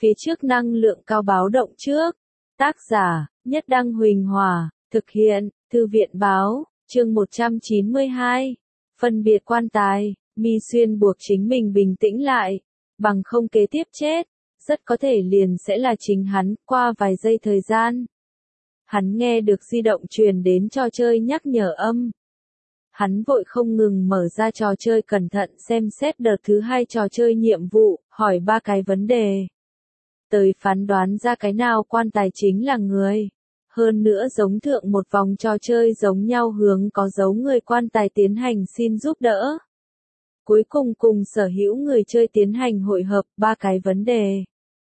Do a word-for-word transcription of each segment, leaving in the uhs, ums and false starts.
phía trước năng lượng cao báo động trước. Tác giả, Nhất Đăng Huỳnh Hòa, thực hiện, Thư viện Báo, chương một trăm chín mươi hai. Phân biệt quan tài, Mi Xuyên buộc chính mình bình tĩnh lại, bằng không kế tiếp chết, rất có thể liền sẽ là chính hắn, qua vài giây thời gian. Hắn nghe được di động truyền đến trò chơi nhắc nhở âm. Hắn vội không ngừng mở ra trò chơi cẩn thận xem xét đợt thứ hai trò chơi nhiệm vụ, hỏi ba cái vấn đề. Tới phán đoán ra cái nào quan tài chính là người. Hơn nữa giống thượng một vòng trò chơi giống nhau hướng có dấu người quan tài tiến hành xin giúp đỡ. Cuối cùng cùng sở hữu người chơi tiến hành hội hợp ba cái vấn đề.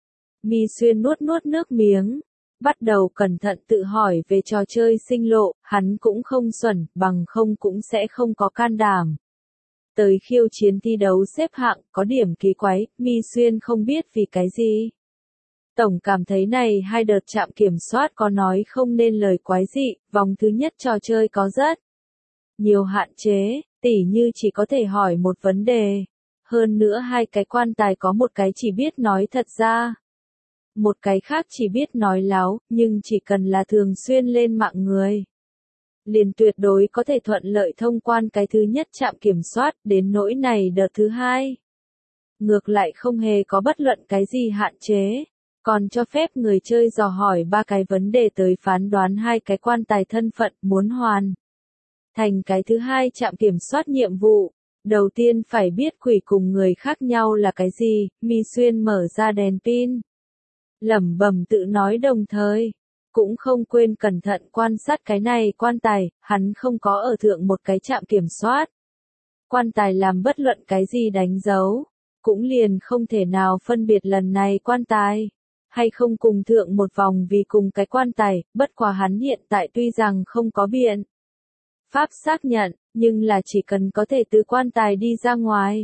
Mi Xuyên nuốt nuốt nước miếng. Bắt đầu cẩn thận tự hỏi về trò chơi sinh lộ, hắn cũng không xuẩn, bằng không cũng sẽ không có can đảm. Tới khiêu chiến thi đấu xếp hạng, có điểm kỳ quái, Mi Xuyên không biết vì cái gì. Tổng cảm thấy này hai đợt trạm kiểm soát có nói không nên lời quái dị, vòng thứ nhất trò chơi có rất nhiều hạn chế, tỉ như chỉ có thể hỏi một vấn đề. Hơn nữa hai cái quan tài có một cái chỉ biết nói thật ra. Một cái khác chỉ biết nói láo, nhưng chỉ cần là thường xuyên lên mạng người. Liền tuyệt đối có thể thuận lợi thông quan cái thứ nhất trạm kiểm soát, đến nỗi này đợt thứ hai. Ngược lại không hề có bất luận cái gì hạn chế, còn cho phép người chơi dò hỏi ba cái vấn đề tới phán đoán hai cái quan tài thân phận muốn hoàn. Thành cái thứ hai trạm kiểm soát nhiệm vụ. Đầu tiên phải biết quỷ cùng người khác nhau là cái gì, Mi Xuyên mở ra đèn pin. Lẩm bẩm tự nói đồng thời, cũng không quên cẩn thận quan sát cái này quan tài, hắn không có ở thượng một cái trạm kiểm soát. Quan tài làm bất luận cái gì đánh dấu, cũng liền không thể nào phân biệt lần này quan tài, hay không cùng thượng một vòng vì cùng cái quan tài, bất quá hắn hiện tại tuy rằng không có biện pháp xác nhận, nhưng là chỉ cần có thể từ quan tài đi ra ngoài.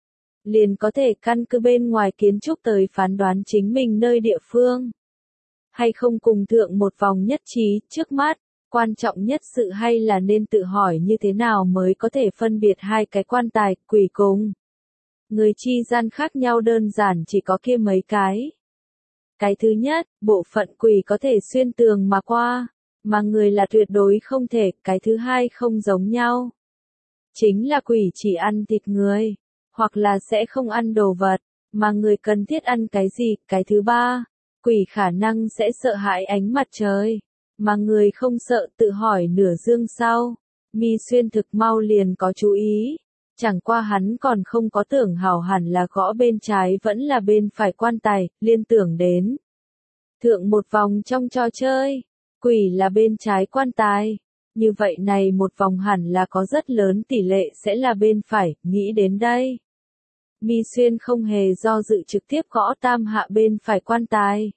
Liền có thể căn cứ bên ngoài kiến trúc tới phán đoán chính mình nơi địa phương. Hay không cùng thượng một vòng nhất trí, trước mắt, quan trọng nhất sự hay là nên tự hỏi như thế nào mới có thể phân biệt hai cái quan tài, quỷ cùng. Người chi gian khác nhau đơn giản chỉ có kia mấy cái. Cái thứ nhất, bộ phận quỷ có thể xuyên tường mà qua, mà người là tuyệt đối không thể, cái thứ hai không giống nhau. Chính là quỷ chỉ ăn thịt người. Hoặc là sẽ không ăn đồ vật, mà người cần thiết ăn cái gì, cái thứ ba, quỷ khả năng sẽ sợ hãi ánh mặt trời, mà người không sợ tự hỏi nửa dương sau. Mi Xuyên thực mau liền có chú ý, chẳng qua hắn còn không có tưởng hảo hẳn là gõ bên trái vẫn là bên phải quan tài, liên tưởng đến. Thượng một vòng trong trò chơi, quỷ là bên trái quan tài. Như vậy này một vòng hẳn là có rất lớn tỷ lệ sẽ là bên phải, nghĩ đến đây. Mi Xuyên không hề do dự trực tiếp gõ tam hạ bên phải quan tài.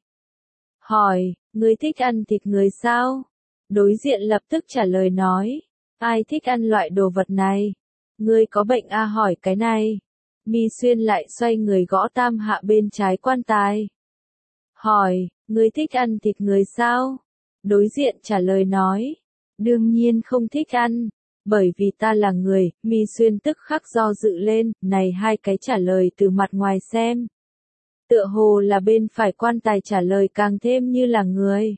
Hỏi, ngươi thích ăn thịt người sao? Đối diện lập tức trả lời nói, ai thích ăn loại đồ vật này? Ngươi có bệnh a hỏi cái này. Mi Xuyên lại xoay người gõ tam hạ bên trái quan tài. Hỏi, ngươi thích ăn thịt người sao? Đối diện trả lời nói, đương nhiên không thích ăn. Bởi vì ta là người, Mi Xuyên tức khắc do dự lên, này hai cái trả lời từ mặt ngoài xem. Tựa hồ là bên phải quan tài trả lời càng thêm như là người.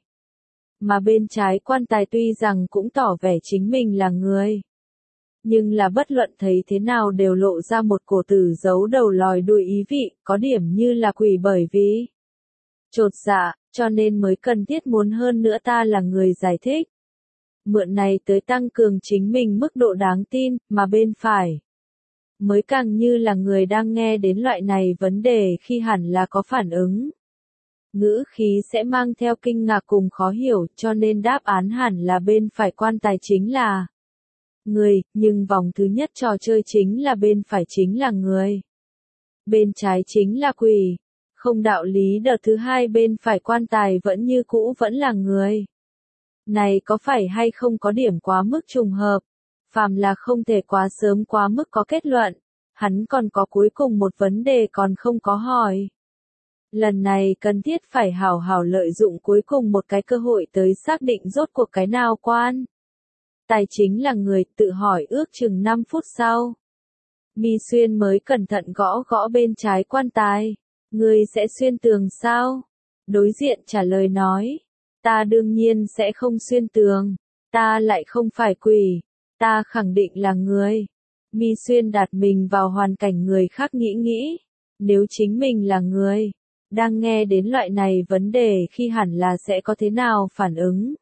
Mà bên trái quan tài tuy rằng cũng tỏ vẻ chính mình là người. Nhưng là bất luận thấy thế nào đều lộ ra một cổ tử giấu đầu lòi đuôi ý vị, có điểm như là quỷ bởi vì chột dạ, cho nên mới cần thiết muốn hơn nữa ta là người giải thích. Mượn này tới tăng cường chính mình mức độ đáng tin, mà bên phải mới càng như là người đang nghe đến loại này vấn đề khi hẳn là có phản ứng. Ngữ khí sẽ mang theo kinh ngạc cùng khó hiểu, cho nên đáp án hẳn là bên phải quan tài chính là người, nhưng vòng thứ nhất trò chơi chính là bên phải chính là người. Bên trái chính là quỷ. Không đạo lý đợt thứ hai bên phải quan tài vẫn như cũ vẫn là người. Này có phải hay không có điểm quá mức trùng hợp? Phàm là không thể quá sớm quá mức có kết luận. Hắn còn có cuối cùng một vấn đề còn không có hỏi. Lần này cần thiết phải hảo hảo lợi dụng cuối cùng một cái cơ hội tới xác định rốt cuộc cái nào quan. Tài chính là người tự hỏi ước chừng năm phút sau. Mi Xuyên mới cẩn thận gõ gõ bên trái quan tài. Ngươi sẽ xuyên tường sao? Đối diện trả lời nói. Ta đương nhiên sẽ không xuyên tường. Ta lại không phải quỷ. Ta khẳng định là người. Mi Xuyên đặt mình vào hoàn cảnh người khác nghĩ nghĩ. Nếu chính mình là người, đang nghe đến loại này vấn đề khi hẳn là sẽ có thế nào phản ứng?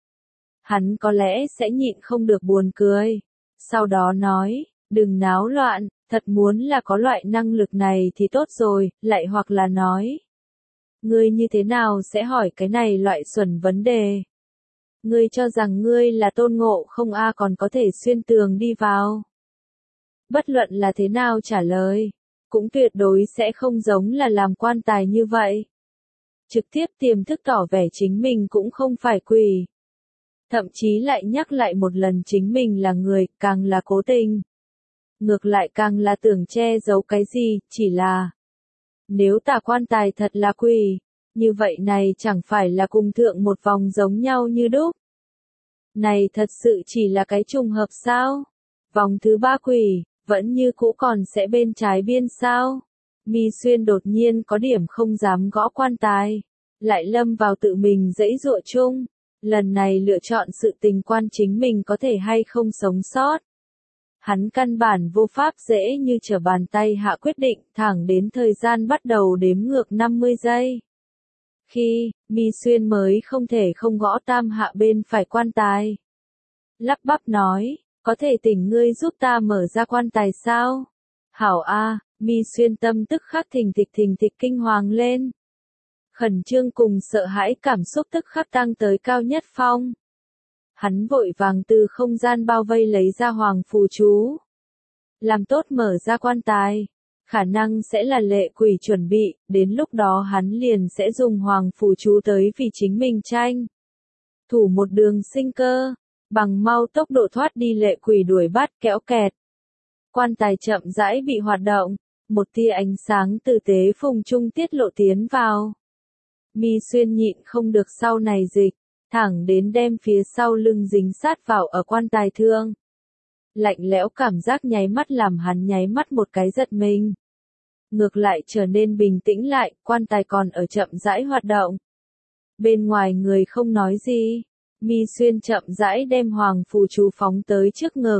Hắn có lẽ sẽ nhịn không được buồn cười. Sau đó nói, đừng náo loạn, thật muốn là có loại năng lực này thì tốt rồi, lại hoặc là nói. Ngươi như thế nào sẽ hỏi cái này loại xuẩn vấn đề? Ngươi cho rằng ngươi là Tôn Ngộ Không a còn có thể xuyên tường đi vào. Bất luận là thế nào trả lời, cũng tuyệt đối sẽ không giống là làm quan tài như vậy. Trực tiếp tiềm thức tỏ vẻ chính mình cũng không phải quỷ. Thậm chí lại nhắc lại một lần chính mình là người, càng là cố tình. Ngược lại càng là tưởng che giấu cái gì, chỉ là nếu tà quan tài thật là quỷ, như vậy này chẳng phải là cùng thượng một vòng giống nhau như đúc. Này thật sự chỉ là cái trùng hợp sao? Vòng thứ ba quỷ, vẫn như cũ còn sẽ bên trái biên sao? Mi Xuyên đột nhiên có điểm không dám gõ quan tài, lại lâm vào tự mình dãy dụa chung. Lần này lựa chọn sự tình quan chính mình có thể hay không sống sót. Hắn căn bản vô pháp dễ như trở bàn tay hạ quyết định, thẳng đến thời gian bắt đầu đếm ngược năm mươi giây. Khi, Mi Xuyên mới không thể không gõ tam hạ bên phải quan tài. Lắp bắp nói, có thể tỉnh ngươi giúp ta mở ra quan tài sao? Hảo a, Mi Xuyên tâm tức khắc thình thịch thình thịch kinh hoàng lên. Khẩn trương cùng sợ hãi cảm xúc tức khắc tăng tới cao nhất phong. Hắn vội vàng từ không gian bao vây lấy ra hoàng phù chú. Làm tốt mở ra quan tài. Khả năng sẽ là lệ quỷ chuẩn bị, đến lúc đó hắn liền sẽ dùng hoàng phù chú tới vì chính mình tranh. Thủ một đường sinh cơ, bằng mau tốc độ thoát đi lệ quỷ đuổi bắt kéo kẹt. Quan tài chậm rãi bị hoạt động, một tia ánh sáng tử tế phùng trung tiết lộ tiến vào. Mi Xuyên nhịn không được sau này dịch, thẳng đến đem phía sau lưng dính sát vào ở quan tài thương. Lạnh lẽo cảm giác nháy mắt làm hắn nháy mắt một cái giật mình. Ngược lại trở nên bình tĩnh lại, quan tài còn ở chậm rãi hoạt động. Bên ngoài người không nói gì, Mi Xuyên chậm rãi đem hoàng phù chú phóng tới trước ngực.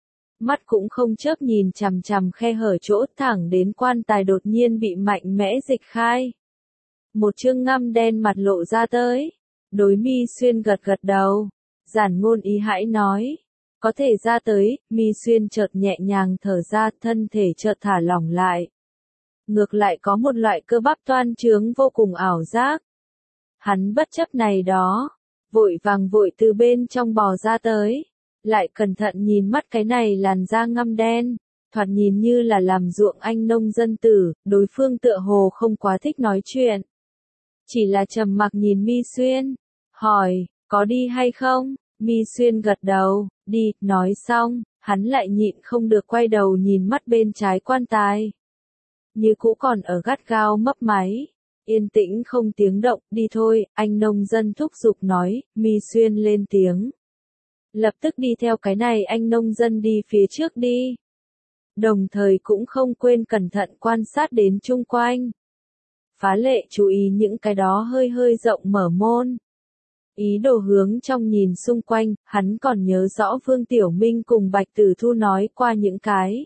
Mắt cũng không chớp nhìn chằm chằm khe hở chỗ thẳng đến quan tài đột nhiên bị mạnh mẽ dịch khai. Một chương ngăm đen mặt lộ ra tới. Đối Mi Xuyên gật gật đầu. Giản ngôn ý hãi nói. Có thể ra tới, Mi Xuyên chợt nhẹ nhàng thở ra, thân thể chợt thả lỏng lại. Ngược lại có một loại cơ bắp toan trướng vô cùng ảo giác. Hắn bất chấp này đó, vội vàng vội từ bên trong bò ra tới. Lại cẩn thận nhìn mắt cái này làn da ngăm đen, thoạt nhìn như là làm ruộng anh nông dân tử, đối phương tựa hồ không quá thích nói chuyện. Chỉ là trầm mặc nhìn Mi Xuyên, hỏi, có đi hay không? Mi Xuyên gật đầu, đi, nói xong, hắn lại nhịn không được quay đầu nhìn mắt bên trái quan tài. Như cũ còn ở gắt gao mấp máy, yên tĩnh không tiếng động, đi thôi, anh nông dân thúc giục nói, Mi Xuyên lên tiếng. Lập tức đi theo cái này anh nông dân đi phía trước đi. Đồng thời cũng không quên cẩn thận quan sát đến chung quanh. Phá lệ chú ý những cái đó hơi hơi rộng mở môn. Ý đồ hướng trong nhìn xung quanh, hắn còn nhớ rõ Vương Tiểu Minh cùng Bạch Tử Thu nói qua những cái.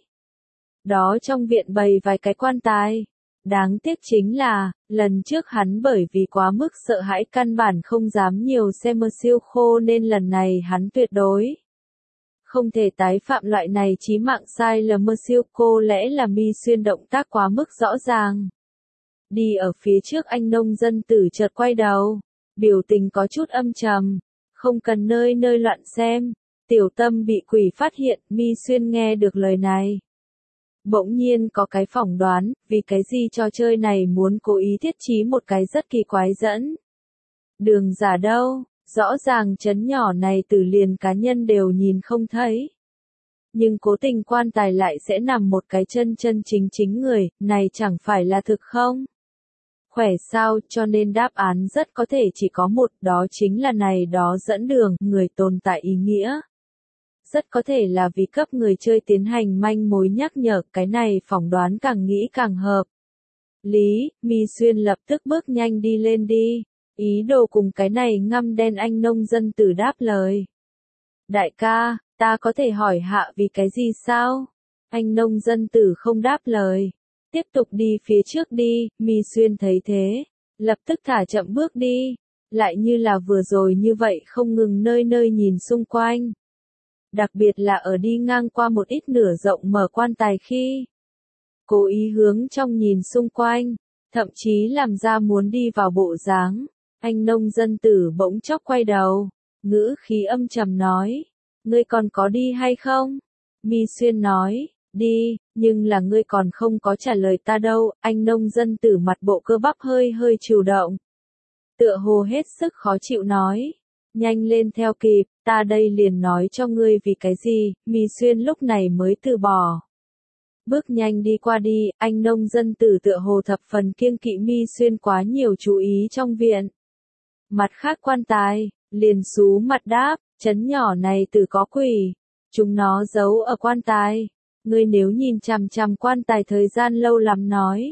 Đó trong viện bày vài cái quan tài. Đáng tiếc chính là, lần trước hắn bởi vì quá mức sợ hãi căn bản không dám nhiều xem mơ siêu khô nên lần này hắn tuyệt đối không thể tái phạm loại này chí mạng sai lầm mơ siêu cô lẽ là Mi Xuyên động tác quá mức rõ ràng. Đi ở phía trước anh nông dân tử chợt quay đầu, biểu tình có chút âm trầm, không cần nơi nơi loạn xem, tiểu tâm bị quỷ phát hiện, Mi Xuyên nghe được lời này. Bỗng nhiên có cái phỏng đoán, vì cái gì trò chơi này muốn cố ý thiết trí một cái rất kỳ quái dẫn. Đường giả đâu, rõ ràng chấn nhỏ này từ liền cá nhân đều nhìn không thấy. Nhưng cố tình quan tài lại sẽ nằm một cái chân chân chính chính người, này chẳng phải là thực không? Khỏe sao, cho nên đáp án rất có thể chỉ có một, đó chính là này đó dẫn đường, người tồn tại ý nghĩa. Rất có thể là vì cấp người chơi tiến hành manh mối nhắc nhở, cái này phỏng đoán càng nghĩ càng hợp. Lý, Mi Xuyên lập tức bước nhanh đi lên đi. Ý đồ cùng cái này ngăm đen anh nông dân tử đáp lời. Đại ca, ta có thể hỏi hạ vì cái gì sao? Anh nông dân tử không đáp lời. Tiếp tục đi phía trước đi, Mi Xuyên thấy thế. Lập tức thả chậm bước đi. Lại như là vừa rồi như vậy không ngừng nơi nơi nhìn xung quanh. Đặc biệt là ở đi ngang qua một ít nửa rộng mở quan tài khi. Cố ý hướng trong nhìn xung quanh. Thậm chí làm ra muốn đi vào bộ dáng. Anh nông dân tử bỗng chốc quay đầu. Ngữ khí âm trầm nói. Ngươi còn có đi hay không? Mi Xuyên nói. Đi, nhưng là ngươi còn không có trả lời ta đâu. Anh nông dân tử mặt bộ cơ bắp hơi hơi chịu động. Tựa hồ hết sức khó chịu nói. Nhanh lên theo kịp, ta đây liền nói cho ngươi vì cái gì. Mi Xuyên lúc này mới từ bỏ. Bước nhanh đi qua đi, anh nông dân tử tựa hồ thập phần kiêng kỵ Mi Xuyên quá nhiều chú ý trong viện. Mặt khác quan tài, liền xú mặt đáp, chấn nhỏ này tử có quỷ. Chúng nó giấu ở quan tài. Ngươi nếu nhìn chằm chằm quan tài thời gian lâu lắm nói.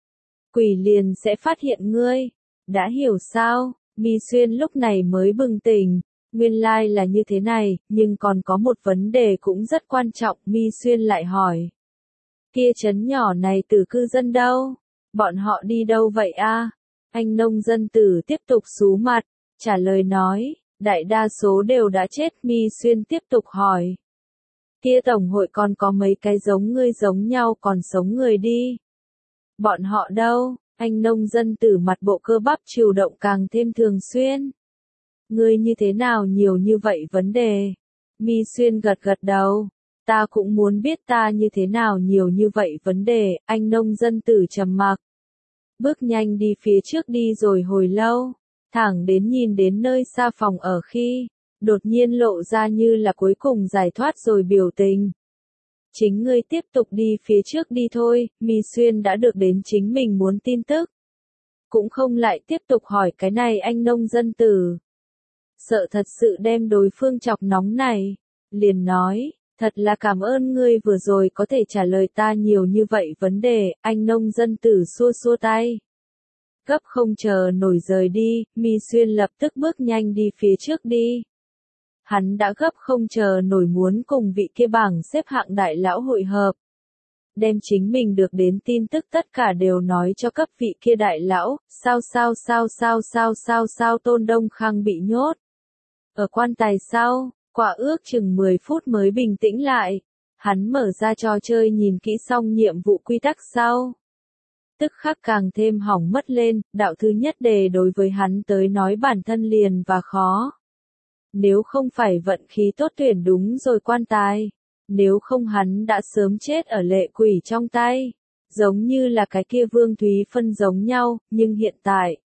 Quỷ liền sẽ phát hiện ngươi. Đã hiểu sao? Mi Xuyên lúc này mới bừng tỉnh. Nguyên lai là như thế này, nhưng còn có một vấn đề cũng rất quan trọng. Mi Xuyên lại hỏi. Kia trấn nhỏ này tử cư dân đâu? Bọn họ đi đâu vậy a? Anh nông dân tử tiếp tục xú mặt, trả lời nói, đại đa số đều đã chết. Mi Xuyên tiếp tục hỏi. Kia tổng hội còn có mấy cái giống ngươi giống nhau còn sống người đi. Bọn họ đâu? Anh nông dân tử mặt bộ cơ bắp chịu động càng thêm thường xuyên. Ngươi như thế nào nhiều như vậy vấn đề? Mi Xuyên gật gật đầu. Ta cũng muốn biết ta như thế nào nhiều như vậy vấn đề. Anh nông dân tử trầm mặc. Bước nhanh đi phía trước đi rồi hồi lâu. Thẳng đến nhìn đến nơi xa phòng ở khi. Đột nhiên lộ ra như là cuối cùng giải thoát rồi biểu tình. Chính ngươi tiếp tục đi phía trước đi thôi. Mi Xuyên đã được đến chính mình muốn tin tức. Cũng không lại tiếp tục hỏi cái này anh nông dân tử. Sợ thật sự đem đối phương chọc nóng này. Liền nói, thật là cảm ơn ngươi vừa rồi có thể trả lời ta nhiều như vậy vấn đề. Anh nông dân tử xua xua tay. Gấp không chờ nổi rời đi, Mi Xuyên lập tức bước nhanh đi phía trước đi. Hắn đã gấp không chờ nổi muốn cùng vị kia bảng xếp hạng đại lão hội hợp. Đem chính mình được đến tin tức tất cả đều nói cho cấp vị kia đại lão, sao sao sao sao sao sao sao Tôn Đông Khang bị nhốt. Ở quan tài sau, quả ước chừng mười phút mới bình tĩnh lại. Hắn mở ra trò chơi nhìn kỹ xong nhiệm vụ quy tắc sau. Tức khắc càng thêm hỏng mất lên, đạo thứ nhất đề đối với hắn tới nói bản thân liền và khó. Nếu không phải vận khí tốt tuyển đúng rồi quan tài. Nếu không hắn đã sớm chết ở lệ quỷ trong tay. Giống như là cái kia Vương Thúy Phân giống nhau, nhưng hiện tại.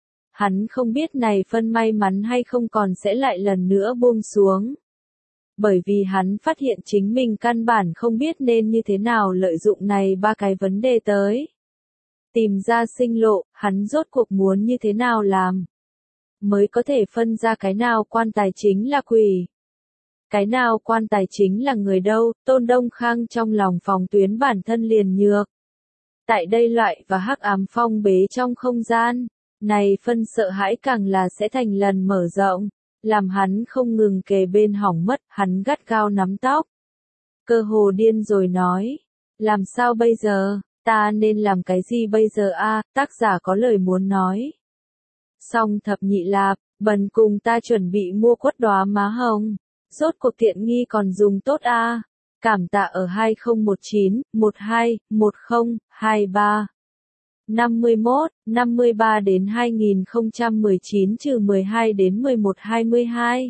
Hắn không biết này phân may mắn hay không còn sẽ lại lần nữa buông xuống. Bởi vì hắn phát hiện chính mình căn bản không biết nên như thế nào lợi dụng này ba cái vấn đề tới. Tìm ra sinh lộ, hắn rốt cuộc muốn như thế nào làm. Mới có thể phân ra cái nào quan tài chính là quỷ. Cái nào quan tài chính là người đâu. Tôn Đông Khang trong lòng phòng tuyến bản thân liền nhược. Tại đây loại và hắc ám phong bế trong không gian. Này phân sợ hãi càng là sẽ thành lần mở rộng. Làm hắn không ngừng kề bên hỏng mất. Hắn gắt gao nắm tóc. Cơ hồ điên rồi nói. Làm sao bây giờ? Ta nên làm cái gì bây giờ a? Tác giả có lời muốn nói. Song thập nhị lạp, bần cùng ta chuẩn bị mua quất đóa má hồng. Rốt cuộc tiện nghi còn dùng tốt a. Cảm tạ ở hai không một chín, một hai, một không, hai ba. năm mươi mốt, năm mươi ba đến hai nghìn không trăm mười chín trừ mười hai đến mười một hai mươi hai.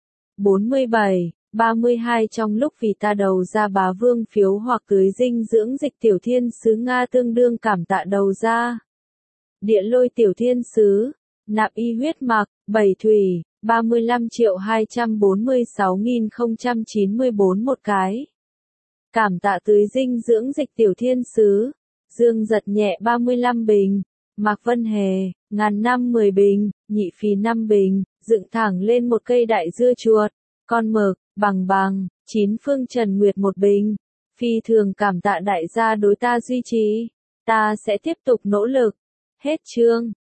bốn mươi bảy, ba mươi hai trong lúc vì ta đầu ra bá vương phiếu hoặc tưới dinh dưỡng dịch tiểu thiên sứ Nga tương đương cảm tạ đầu ra. Địa lôi tiểu thiên sứ, nạp y huyết mạch, bảy thủy, ba mươi lăm triệu hai trăm bốn mươi sáu nghìn không trăm chín mươi bốn một cái. Cảm tạ tưới dinh dưỡng dịch tiểu thiên sứ, Dương Giật Nhẹ ba mươi lăm bình, Mạc Vân Hề, ngàn năm mười bình, Nhị Phì năm bình, dựng thẳng lên một cây đại dưa chuột, con mực, bằng bằng, chín phương Trần Nguyệt một bình. Phi thường cảm tạ đại gia đối ta duy trì. Ta sẽ tiếp tục nỗ lực. Hết chương.